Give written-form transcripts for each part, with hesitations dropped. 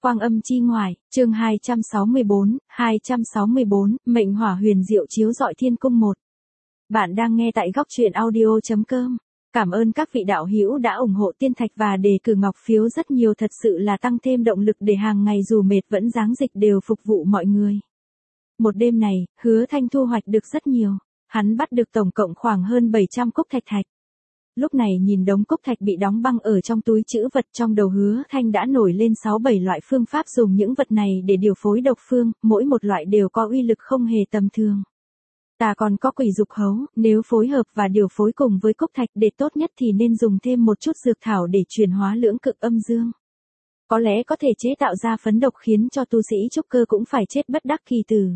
Quang âm chi ngoại, chương 264, mệnh hỏa huyền diệu chiếu rọi thiên cung 1. Bạn đang nghe tại góc truyện audio.com. Cảm ơn các vị đạo hữu đã ủng hộ Tiên Thạch và đề cử ngọc phiếu rất nhiều, thật sự là tăng thêm động lực để hàng ngày dù mệt vẫn dáng dịch đều phục vụ mọi người. Một đêm này, Hứa Thanh thu hoạch được rất nhiều. Hắn bắt được tổng cộng khoảng hơn 700 cúc thạch thạch. Lúc này nhìn đống cúc thạch bị đóng băng ở trong túi trữ vật, trong đầu Hứa Thanh đã nổi lên 6-7 loại phương pháp dùng những vật này để điều phối độc phương, mỗi một loại đều có uy lực không hề tầm thường. Ta còn có quỷ dục hấu, nếu phối hợp và điều phối cùng với cúc thạch để tốt nhất thì nên dùng thêm một chút dược thảo để chuyển hóa lưỡng cực âm dương. Có lẽ có thể chế tạo ra phấn độc khiến cho tu sĩ trúc cơ cũng phải chết bất đắc kỳ tử.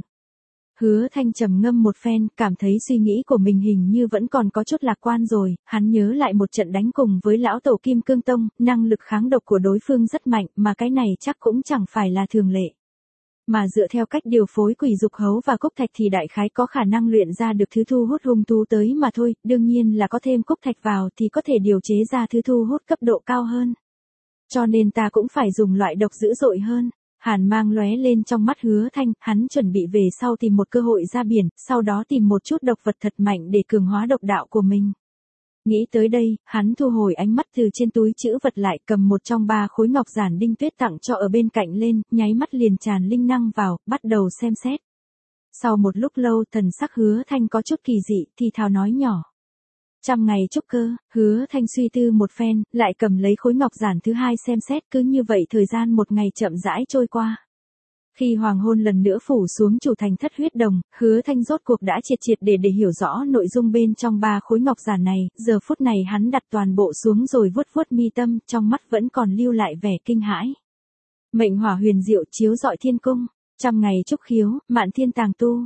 Hứa Thanh trầm ngâm một phen, cảm thấy suy nghĩ của mình hình như vẫn còn có chút lạc quan rồi, hắn nhớ lại một trận đánh cùng với lão tổ Kim Cương Tông, năng lực kháng độc của đối phương rất mạnh, mà cái này chắc cũng chẳng phải là thường lệ. Mà dựa theo cách điều phối quỷ dục hấu và cúc thạch thì đại khái có khả năng luyện ra được thứ thu hút hung thú tới mà thôi, đương nhiên là có thêm cúc thạch vào thì có thể điều chế ra thứ thu hút cấp độ cao hơn. Cho nên ta cũng phải dùng loại độc dữ dội hơn. Hàn mang lóe lên trong mắt Hứa Thanh, hắn chuẩn bị về sau tìm một cơ hội ra biển, sau đó tìm một chút độc vật thật mạnh để cường hóa độc đạo của mình. Nghĩ tới đây, hắn thu hồi ánh mắt từ trên túi trữ vật lại, cầm một trong 3 khối ngọc giản Đinh Tuyết tặng cho ở bên cạnh lên, nháy mắt liền tràn linh năng vào, bắt đầu xem xét. Sau một lúc lâu, thần sắc Hứa Thanh có chút kỳ dị, thì thào nói nhỏ. 100 ngày trúc cơ, Hứa Thanh suy tư một phen, lại cầm lấy khối ngọc giản thứ 2 xem xét, cứ như vậy thời gian một ngày chậm rãi trôi qua. Khi hoàng hôn lần nữa phủ xuống chủ thành Thất Huyết Đồng, Hứa Thanh rốt cuộc đã triệt để hiểu rõ nội dung bên trong 3 khối ngọc giản này, giờ phút này hắn đặt toàn bộ xuống rồi vuốt vuốt mi tâm, trong mắt vẫn còn lưu lại vẻ kinh hãi. Mệnh hỏa huyền diệu chiếu rọi thiên cung, 100 ngày trúc khiếu, mạn thiên tàng tu.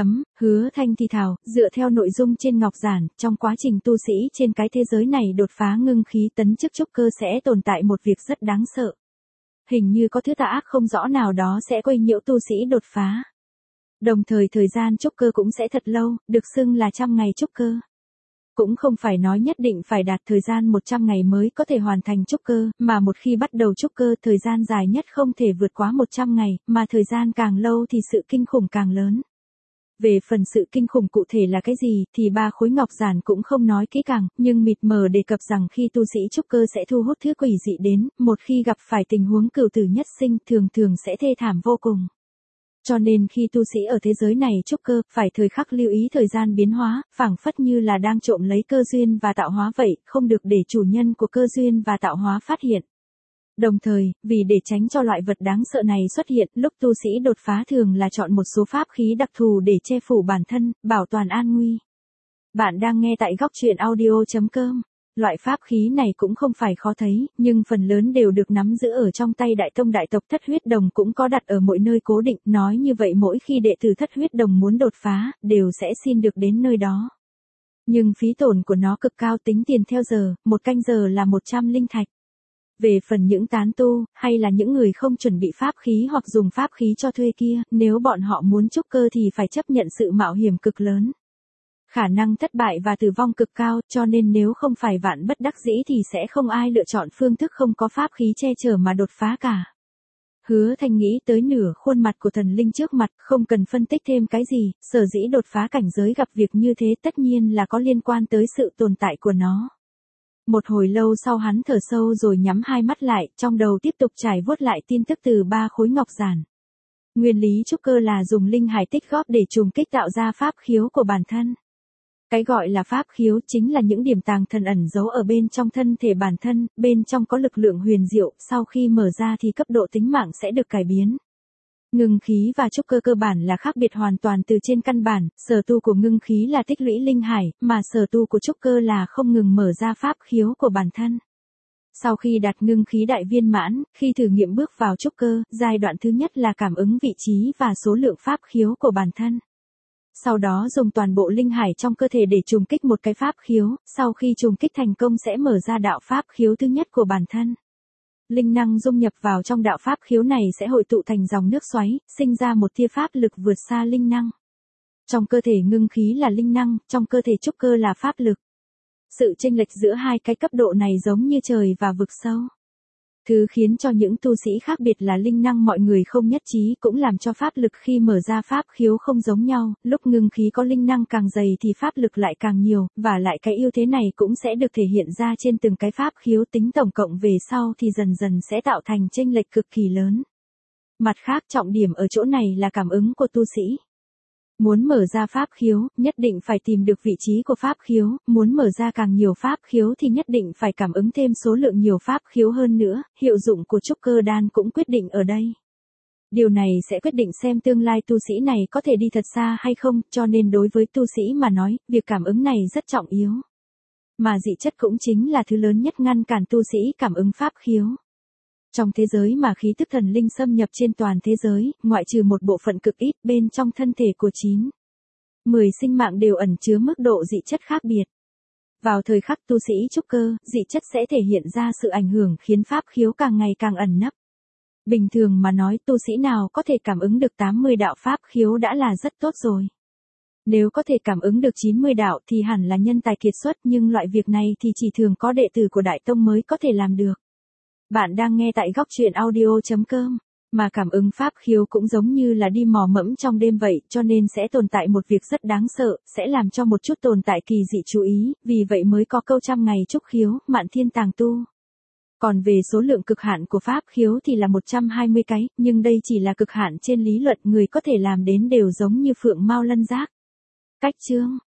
Hứa Thanh thì thào, dựa theo nội dung trên ngọc giản, trong quá trình tu sĩ trên cái thế giới này đột phá ngưng khí tấn chức trúc cơ sẽ tồn tại một việc rất đáng sợ. Hình như có thứ tà ác không rõ nào đó sẽ quấy nhiễu tu sĩ đột phá. Đồng thời thời gian trúc cơ cũng sẽ thật lâu, được xưng là 100 ngày trúc cơ. Cũng không phải nói nhất định phải đạt thời gian 100 ngày mới có thể hoàn thành trúc cơ, mà một khi bắt đầu trúc cơ thời gian dài nhất không thể vượt quá 100 ngày, mà thời gian càng lâu thì sự kinh khủng càng lớn. Về phần sự kinh khủng cụ thể là cái gì thì 3 khối ngọc giản cũng không nói kỹ càng, nhưng mịt mờ đề cập rằng khi tu sĩ trúc cơ sẽ thu hút thứ quỷ dị đến, một khi gặp phải tình huống cửu tử nhất sinh thường sẽ thê thảm vô cùng. Cho nên khi tu sĩ ở thế giới này trúc cơ, phải thời khắc lưu ý thời gian biến hóa, phảng phất như là đang trộm lấy cơ duyên và tạo hóa vậy, không được để chủ nhân của cơ duyên và tạo hóa phát hiện. Đồng thời, vì để tránh cho loại vật đáng sợ này xuất hiện, lúc tu sĩ đột phá thường là chọn một số pháp khí đặc thù để che phủ bản thân, bảo toàn an nguy. Bạn đang nghe tại góc truyện audio.com. Loại pháp khí này cũng không phải khó thấy, nhưng phần lớn đều được nắm giữ ở trong tay đại tông đại tộc Thất Huyết Đồng, cũng có đặt ở mọi nơi cố định, nói như vậy mỗi khi đệ tử Thất Huyết Đồng muốn đột phá, đều sẽ xin được đến nơi đó. Nhưng phí tổn của nó cực cao, tính tiền theo giờ, 1 canh giờ là 100 linh thạch. Về phần những tán tu, hay là những người không chuẩn bị pháp khí hoặc dùng pháp khí cho thuê kia, nếu bọn họ muốn trúc cơ thì phải chấp nhận sự mạo hiểm cực lớn. Khả năng thất bại và tử vong cực cao, cho nên nếu không phải vạn bất đắc dĩ thì sẽ không ai lựa chọn phương thức không có pháp khí che chở mà đột phá cả. Hứa Thanh nghĩ tới nửa khuôn mặt của thần linh trước mặt, không cần phân tích thêm cái gì, sở dĩ đột phá cảnh giới gặp việc như thế tất nhiên là có liên quan tới sự tồn tại của nó. Một hồi lâu sau hắn thở sâu rồi nhắm hai mắt lại, trong đầu tiếp tục trải vuốt lại tin tức từ 3 khối ngọc giản. Nguyên lý trúc cơ là dùng linh hải tích góp để trùng kích tạo ra pháp khiếu của bản thân. Cái gọi là pháp khiếu chính là những điểm tàng thần ẩn giấu ở bên trong thân thể bản thân, bên trong có lực lượng huyền diệu, sau khi mở ra thì cấp độ tính mạng sẽ được cải biến. Ngưng khí và trúc cơ cơ bản là khác biệt hoàn toàn từ trên căn bản, sở tu của ngưng khí là tích lũy linh hải, mà sở tu của trúc cơ là không ngừng mở ra pháp khiếu của bản thân. Sau khi đạt ngưng khí đại viên mãn, khi thử nghiệm bước vào trúc cơ, giai đoạn thứ nhất là cảm ứng vị trí và số lượng pháp khiếu của bản thân. Sau đó dùng toàn bộ linh hải trong cơ thể để trùng kích một cái pháp khiếu, sau khi trùng kích thành công sẽ mở ra đạo pháp khiếu thứ nhất của bản thân. Linh năng dung nhập vào trong đạo pháp khiếu này sẽ hội tụ thành dòng nước xoáy, sinh ra một tia pháp lực vượt xa linh năng. Trong cơ thể ngưng khí là linh năng, trong cơ thể trúc cơ là pháp lực. Sự chênh lệch giữa hai cái cấp độ này giống như trời và vực sâu. Thứ khiến cho những tu sĩ khác biệt là linh năng mọi người không nhất trí, cũng làm cho pháp lực khi mở ra pháp khiếu không giống nhau, lúc ngưng khí có linh năng càng dày thì pháp lực lại càng nhiều, và lại cái ưu thế này cũng sẽ được thể hiện ra trên từng cái pháp khiếu, tính tổng cộng về sau thì dần dần sẽ tạo thành chênh lệch cực kỳ lớn. Mặt khác, trọng điểm ở chỗ này là cảm ứng của tu sĩ. Muốn mở ra pháp khiếu, nhất định phải tìm được vị trí của pháp khiếu, muốn mở ra càng nhiều pháp khiếu thì nhất định phải cảm ứng thêm số lượng nhiều pháp khiếu hơn nữa, hiệu dụng của trúc cơ đan cũng quyết định ở đây. Điều này sẽ quyết định xem tương lai tu sĩ này có thể đi thật xa hay không, cho nên đối với tu sĩ mà nói, việc cảm ứng này rất trọng yếu. Mà dị chất cũng chính là thứ lớn nhất ngăn cản tu sĩ cảm ứng pháp khiếu. Trong thế giới mà khí tức thần linh xâm nhập trên toàn thế giới, ngoại trừ một bộ phận cực ít, bên trong thân thể của 9-10 sinh mạng đều ẩn chứa mức độ dị chất khác biệt. Vào thời khắc tu sĩ trúc cơ, dị chất sẽ thể hiện ra sự ảnh hưởng khiến pháp khiếu càng ngày càng ẩn nấp. Bình thường mà nói, tu sĩ nào có thể cảm ứng được 80 đạo pháp khiếu đã là rất tốt rồi. Nếu có thể cảm ứng được 90 đạo thì hẳn là nhân tài kiệt xuất, nhưng loại việc này thì chỉ thường có đệ tử của Đại Tông mới có thể làm được. Bạn đang nghe tại góc truyện audio.com, mà cảm ứng pháp khiếu cũng giống như là đi mò mẫm trong đêm vậy, cho nên sẽ tồn tại một việc rất đáng sợ, sẽ làm cho một chút tồn tại kỳ dị chú ý, vì vậy mới có câu trăm ngày trúc khiếu, mạn thiên tàng tu. Còn về số lượng cực hạn của pháp khiếu thì là 120 cái, nhưng đây chỉ là cực hạn trên lý luận, người có thể làm đến đều giống như phượng mao lân giác. Cách chương